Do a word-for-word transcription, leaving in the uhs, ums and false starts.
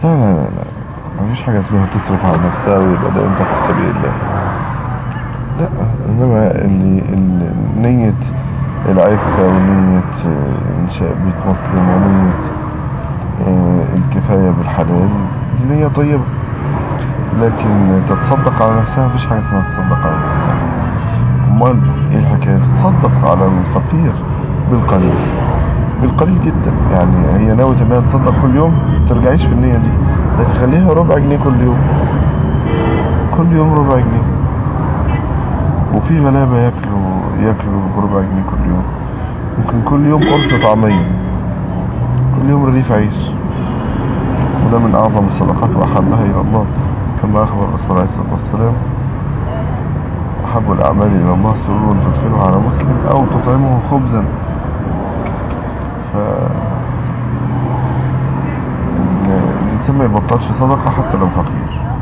لا لا لا لا، مفيش حاجة اسمها تصرف على نفسها ويبقى ده انت في سبيل الله. لا، انما اللي اللي نية العفة ونية انشاء بيت مسلم ونية آه، الكفاية بالحلال، دي نية طيبة. لكن تتصدق على نفسها، مفيش حاجة اسمها تتصدق على نفسها. امال ايه الحكاية؟ تتصدق على الفقير بالقليل، بالقليل جدا. يعني هي ناوية انها تصدق كل يوم، مترجعيش في النية دي، لكن خليها ربع جنيه كل يوم، كل يوم ربع جنيه. وفي غلابة ياكلوا ياكلوا بربع جنيه كل يوم، ممكن كل يوم قرص طعمية، كل يوم رغيف عيش، وده من أعظم الصدقات وأحبها إلى الله، كما أخبر الرسول عليه الصلاة والسلام: أحب الأعمال إلى الله سرور تدخله على مسلم أو تطعمه خبزا. ف الإنسان ما يبطلش صدقة حتى لو فقير.